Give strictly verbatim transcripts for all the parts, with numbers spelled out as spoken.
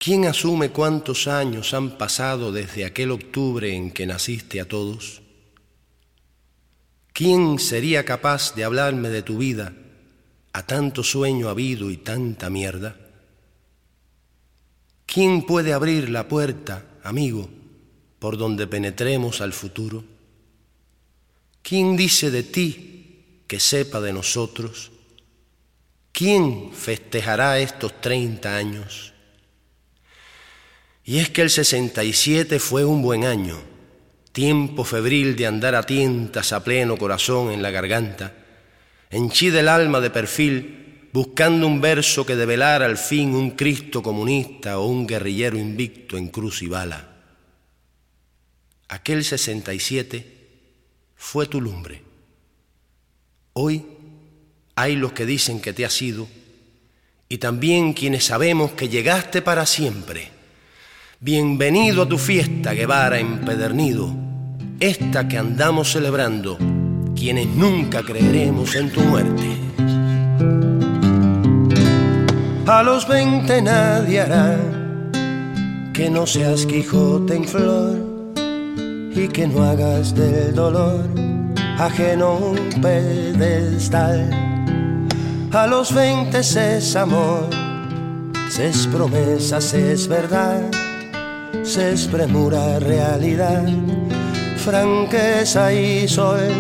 ¿Quién asume cuántos años han pasado desde aquel octubre en que naciste a todos? ¿Quién sería capaz de hablarme de tu vida, a tanto sueño habido y tanta mierda? ¿Quién puede abrir la puerta, amigo, por donde penetremos al futuro? ¿Quién dice de ti que sepa de nosotros? ¿Quién festejará estos treinta años? Y es que el sesenta y siete fue un buen año, tiempo febril de andar a tientas a pleno corazón en la garganta, henchida el alma de perfil, buscando un verso que develara al fin un Cristo comunista o un guerrillero invicto en cruz y bala. Aquel sesenta y siete fue tu lumbre. Hoy hay los que dicen que te has ido y también quienes sabemos que llegaste para siempre. Bienvenido a tu fiesta, Guevara empedernido, esta que andamos celebrando, quienes nunca creeremos en tu muerte. A los veinte nadie hará que no seas Quijote en flor y que no hagas del dolor ajeno un pedestal. A los veinte es amor, es promesa, es verdad, es premura, realidad, franqueza y sol.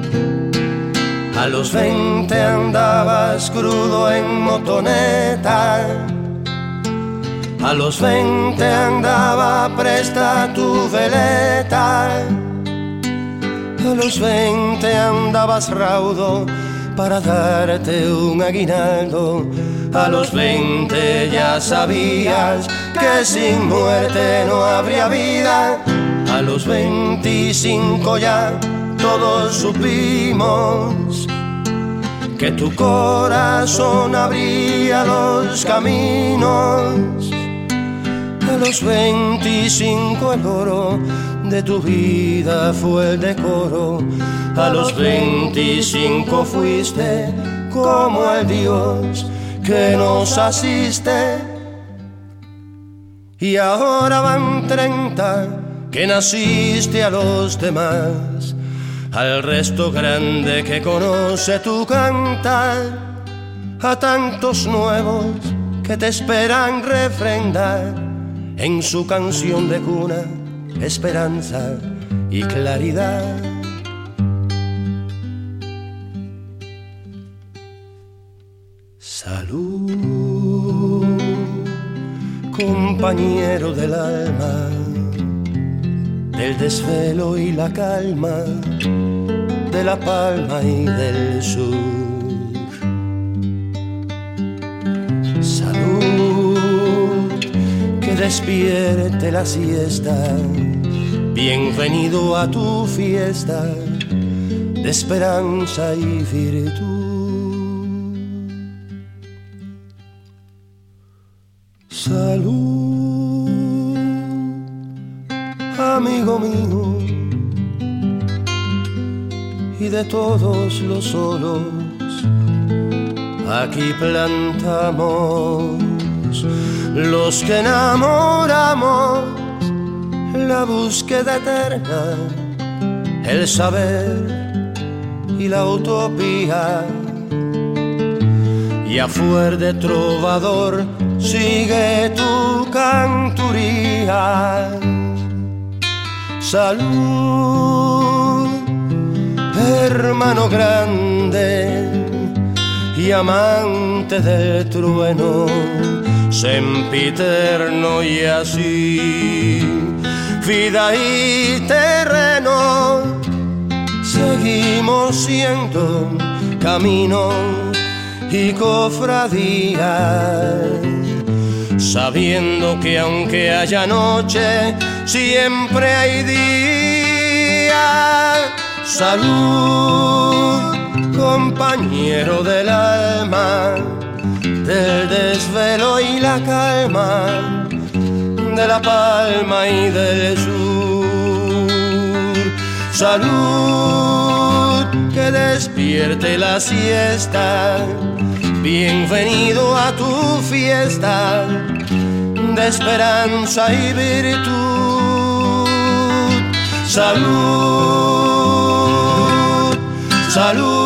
A los veinte andabas crudo en motoneta, a los veinte andaba presta tu veleta, a los veinte andabas raudo para darte un aguinaldo. A los veinte ya sabías que sin muerte no habría vida. A los veinticinco ya todos supimos que tu corazón abría los caminos. A los veinticinco el oro de tu vida fue el decoro. A los veinticinco fuiste como el Dios que nos asiste. Y ahora van treinta que naciste a los demás, al resto grande que conoce tu cantar, a tantos nuevos que te esperan refrendar en su canción de cuna, esperanza y claridad. Salud, compañero del alma, del desvelo y la calma, de la palma y del sur. Salud, que despierte la siesta, bienvenido a tu fiesta de esperanza y virtud. Salud, amigo mío, y de todos los solos, aquí plantamos los que enamoramos la búsqueda eterna, el saber y la utopía. Y a fuer de trovador sigue tu canturía. Salud, hermano grande y amante del trueno, sempiterno y así, vida y terreno, seguimos siendo camino y cofradía, sabiendo que aunque haya noche, siempre hay día. Salud, compañero del alma, del desvelo y la calma, de la palma y del sur. Salud, que despierte la siesta, bienvenido a tu fiesta de esperanza y virtud. Salud, salud.